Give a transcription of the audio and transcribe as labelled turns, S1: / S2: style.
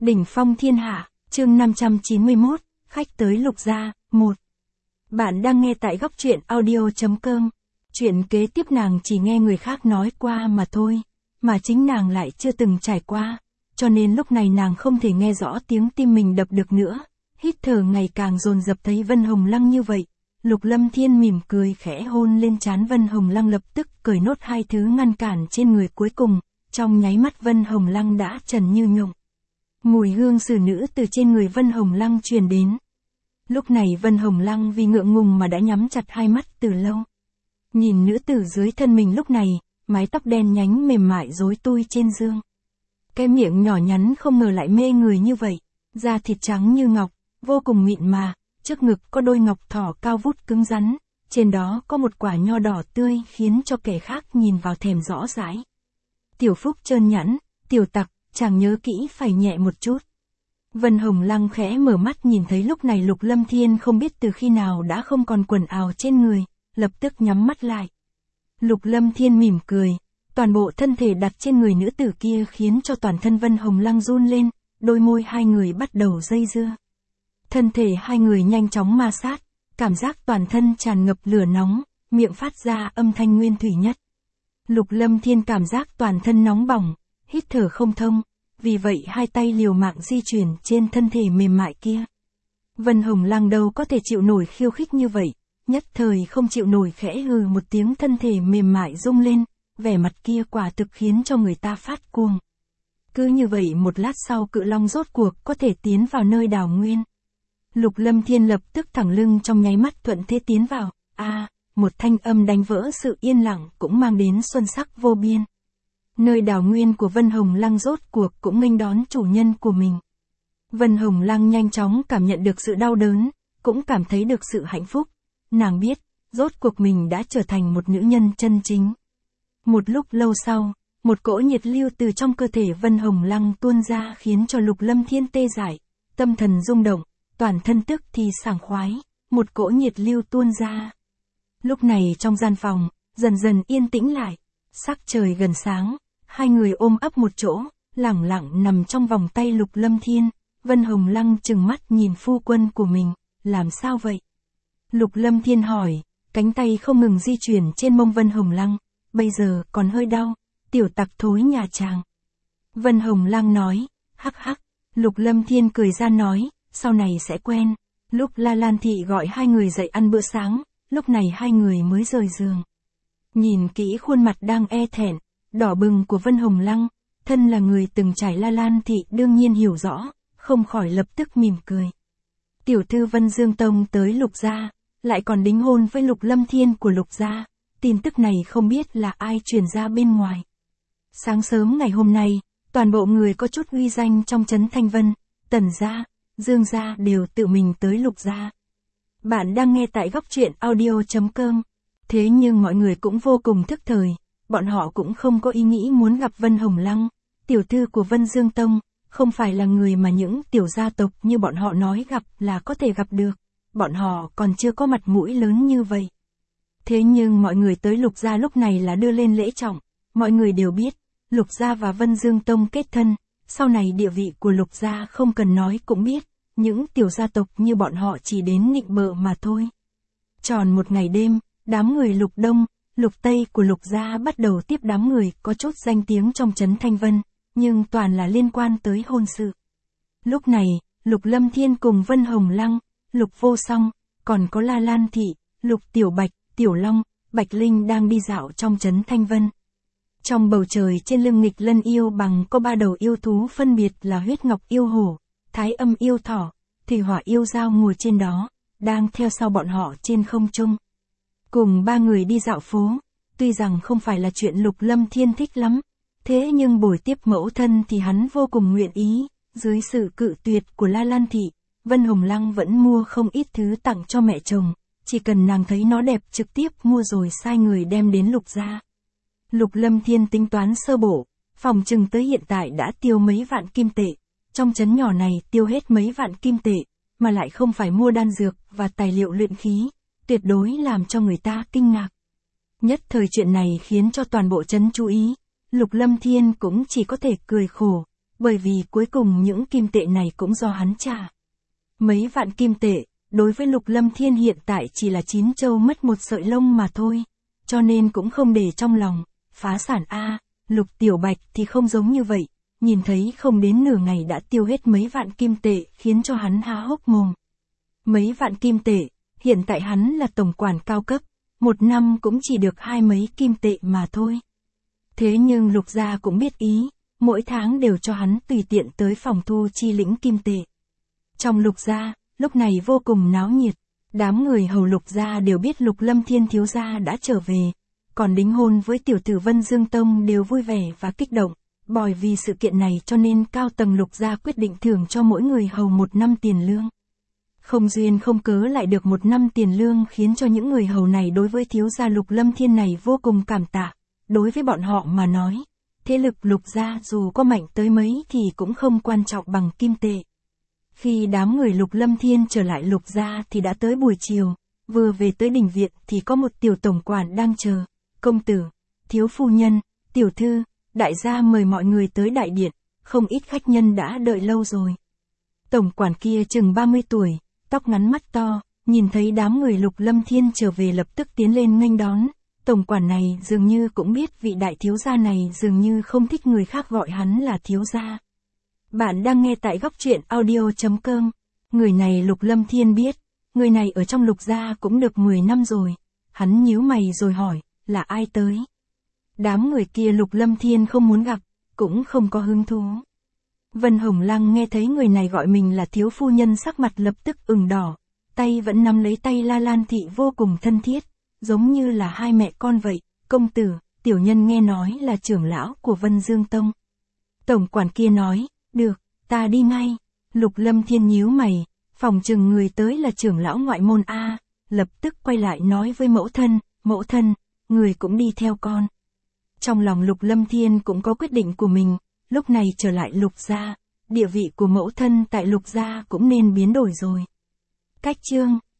S1: Đỉnh phong thiên hạ, chương 591, khách tới Lục gia, 1. Bạn đang nghe tại góc truyện audio.com. Chuyện kế tiếp nàng chỉ nghe người khác nói qua mà thôi, mà chính nàng lại chưa từng trải qua, cho nên lúc này nàng không thể nghe rõ tiếng tim mình đập được nữa. Hít thở ngày càng dồn dập thấy Vân Hồng Lăng như vậy, Lục Lâm Thiên mỉm cười khẽ hôn lên trán Vân Hồng Lăng, lập tức cởi nốt hai thứ ngăn cản trên người cuối cùng, trong nháy mắt Vân Hồng Lăng đã trần như nhộng. Mùi hương xử nữ từ trên người Vân Hồng Lăng truyền đến. Lúc này Vân Hồng Lăng vì ngượng ngùng mà đã nhắm chặt hai mắt từ lâu. Nhìn nữ tử dưới thân mình lúc này, mái tóc đen nhánh mềm mại rối tui trên dương. Cái miệng nhỏ nhắn không ngờ lại mê người như vậy, da thịt trắng như ngọc, vô cùng mịn mà, trước ngực có đôi ngọc thỏ cao vút cứng rắn, trên đó có một quả nho đỏ tươi khiến cho kẻ khác nhìn vào thèm rõ rãi. Tiểu Phúc trơn nhẵn, tiểu tặc, chàng nhớ kỹ phải nhẹ một chút. Vân Hồng Lăng khẽ mở mắt nhìn thấy lúc này Lục Lâm Thiên không biết từ khi nào đã không còn quần áo trên người, lập tức nhắm mắt lại. Lục Lâm Thiên mỉm cười, toàn bộ thân thể đặt trên người nữ tử kia khiến cho toàn thân Vân Hồng Lăng run lên, đôi môi hai người bắt đầu dây dưa. Thân thể hai người nhanh chóng ma sát, cảm giác toàn thân tràn ngập lửa nóng, miệng phát ra âm thanh nguyên thủy nhất. Lục Lâm Thiên cảm giác toàn thân nóng bỏng, hít thở không thông, vì vậy hai tay liều mạng di chuyển trên thân thể mềm mại kia. Vân Hồng Lăng đâu có thể chịu nổi khiêu khích như vậy, nhất thời không chịu nổi khẽ hừ một tiếng, thân thể mềm mại rung lên, vẻ mặt kia quả thực khiến cho người ta phát cuồng. Cứ như vậy một lát sau Cự Long rốt cuộc có thể tiến vào nơi đào nguyên. Lục Lâm Thiên lập tức thẳng lưng trong nháy mắt thuận thế tiến vào, một thanh âm đánh vỡ sự yên lặng cũng mang đến xuân sắc vô biên. Nơi đào nguyên của Vân Hồng Lăng rốt cuộc cũng nghênh đón chủ nhân của mình. Vân Hồng Lăng nhanh chóng cảm nhận được sự đau đớn, cũng cảm thấy được sự hạnh phúc. Nàng biết, rốt cuộc mình đã trở thành một nữ nhân chân chính. Một lúc lâu sau, một cỗ nhiệt lưu từ trong cơ thể Vân Hồng Lăng tuôn ra khiến cho Lục Lâm Thiên tê dại, tâm thần rung động, toàn thân tức thì sảng khoái, một cỗ nhiệt lưu tuôn ra. Lúc này trong gian phòng, dần dần yên tĩnh lại, sắc trời gần sáng, hai người ôm ấp một chỗ, lẳng lặng nằm trong vòng tay Lục Lâm Thiên. Vân Hồng Lăng trừng mắt nhìn phu quân của mình, làm sao vậy? Lục Lâm Thiên hỏi, cánh tay không ngừng di chuyển trên mông Vân Hồng Lăng, bây giờ còn hơi đau, tiểu tặc thối nhà chàng. Vân Hồng Lăng nói, hắc hắc. Lục Lâm Thiên cười ra nói, sau này sẽ quen. Lúc La Lan Thị gọi hai người dậy ăn bữa sáng, lúc này hai người mới rời giường. Nhìn kỹ khuôn mặt đang e thẹn, đỏ bừng của Vân Hồng Lăng, thân là người từng trải La Lan Thị đương nhiên hiểu rõ, không khỏi lập tức mỉm cười. Tiểu thư Vân Dương Tông tới Lục gia, lại còn đính hôn với Lục Lâm Thiên của Lục gia, tin tức này không biết là ai truyền ra bên ngoài. Sáng sớm ngày hôm nay, toàn bộ người có chút uy danh trong trấn Thanh Vân, Tần gia, Dương gia đều tự mình tới Lục gia. Bạn đang nghe tại góc truyện audio.com. Thế nhưng mọi người cũng vô cùng thức thời, bọn họ cũng không có ý nghĩ muốn gặp Vân Hồng Lăng, tiểu thư của Vân Dương Tông, không phải là người mà những tiểu gia tộc như bọn họ nói gặp là có thể gặp được, bọn họ còn chưa có mặt mũi lớn như vậy. Thế nhưng mọi người tới Lục gia lúc này là đưa lên lễ trọng, mọi người đều biết, Lục gia và Vân Dương Tông kết thân, sau này địa vị của Lục gia không cần nói cũng biết, những tiểu gia tộc như bọn họ chỉ đến nịnh bợ mà thôi. Tròn một ngày đêm, đám người Lục Đông, Lục Tây của Lục gia bắt đầu tiếp đám người có chút danh tiếng trong trấn Thanh Vân, nhưng toàn là liên quan tới hôn sự. Lúc này, Lục Lâm Thiên cùng Vân Hồng Lăng, Lục Vô Song, còn có La Lan Thị, Lục Tiểu Bạch, Tiểu Long, Bạch Linh đang đi dạo trong trấn Thanh Vân. Trong bầu trời trên lưng nghịch lân yêu bằng có ba đầu yêu thú phân biệt là huyết ngọc yêu hổ, thái âm yêu thỏ, thủy hỏa yêu dao ngồi trên đó, đang theo sau bọn họ trên không trung. Cùng ba người đi dạo phố, tuy rằng không phải là chuyện Lục Lâm Thiên thích lắm, thế nhưng buổi tiếp mẫu thân thì hắn vô cùng nguyện ý, dưới sự cự tuyệt của La Lan Thị, Vân Hồng Lăng vẫn mua không ít thứ tặng cho mẹ chồng, chỉ cần nàng thấy nó đẹp trực tiếp mua rồi sai người đem đến Lục gia. Lục Lâm Thiên tính toán sơ bộ, phòng chừng tới hiện tại đã tiêu mấy vạn kim tệ, trong trấn nhỏ này tiêu hết mấy vạn kim tệ, mà lại không phải mua đan dược và tài liệu luyện khí, tuyệt đối làm cho người ta kinh ngạc. Nhất thời chuyện này khiến cho toàn bộ trấn chú ý, Lục Lâm Thiên cũng chỉ có thể cười khổ, bởi vì cuối cùng những kim tệ này cũng do hắn trả. Mấy vạn kim tệ, đối với Lục Lâm Thiên hiện tại chỉ là 9 châu mất một sợi lông mà thôi, cho nên cũng không để trong lòng, phá sản a. Lục Tiểu Bạch thì không giống như vậy, nhìn thấy không đến nửa ngày đã tiêu hết mấy vạn kim tệ khiến cho hắn há hốc mồm. Mấy vạn kim tệ, hiện tại hắn là tổng quản cao cấp, một năm cũng chỉ được 20 mấy kim tệ mà thôi. Thế nhưng Lục gia cũng biết ý, mỗi tháng đều cho hắn tùy tiện tới phòng thu chi lĩnh kim tệ. Trong Lục gia, lúc này vô cùng náo nhiệt, đám người hầu Lục gia đều biết Lục Lâm Thiên thiếu gia đã trở về, còn đính hôn với tiểu tử Vân Dương Tông đều vui vẻ và kích động. Bởi vì sự kiện này cho nên cao tầng Lục gia quyết định thưởng cho mỗi người hầu 1 năm tiền lương. Không duyên không cớ lại được 1 năm tiền lương khiến cho những người hầu này đối với thiếu gia Lục Lâm Thiên này vô cùng cảm tạ. Đối với bọn họ mà nói, thế lực Lục gia dù có mạnh tới mấy thì cũng không quan trọng bằng kim tệ. Khi đám người Lục Lâm Thiên trở lại Lục gia thì đã tới buổi chiều, vừa về tới đình viện thì có một tiểu tổng quản đang chờ. Công tử, thiếu phu nhân, tiểu thư, đại gia mời mọi người tới đại điện, không ít khách nhân đã đợi lâu rồi. Tổng quản kia chừng 30 tuổi, tóc ngắn mắt to, nhìn thấy đám người Lục Lâm Thiên trở về lập tức tiến lên nghênh đón. Tổng quản này dường như cũng biết vị đại thiếu gia này dường như không thích người khác gọi hắn là thiếu gia. Bạn đang nghe tại góc truyện audio.com. Người này Lục Lâm Thiên biết, người này ở trong Lục gia cũng được 10 năm rồi. Hắn nhíu mày rồi hỏi, là ai tới? Đám người kia Lục Lâm Thiên không muốn gặp, cũng không có hứng thú. Vân Hồng Lăng nghe thấy người này gọi mình là thiếu phu nhân sắc mặt lập tức ửng đỏ, tay vẫn nắm lấy tay La Lan Thị vô cùng thân thiết, giống như là hai mẹ con vậy. Công tử, tiểu nhân nghe nói là trưởng lão của Vân Dương Tông. Tổng quản kia nói, được, ta đi ngay. Lục Lâm Thiên nhíu mày, phòng chừng người tới là trưởng lão ngoại môn A, lập tức quay lại nói với mẫu thân, người cũng đi theo con. Trong lòng Lục Lâm Thiên cũng có quyết định của mình, lúc này trở lại Lục gia, địa vị của mẫu thân tại Lục gia cũng nên biến đổi rồi. Cách chương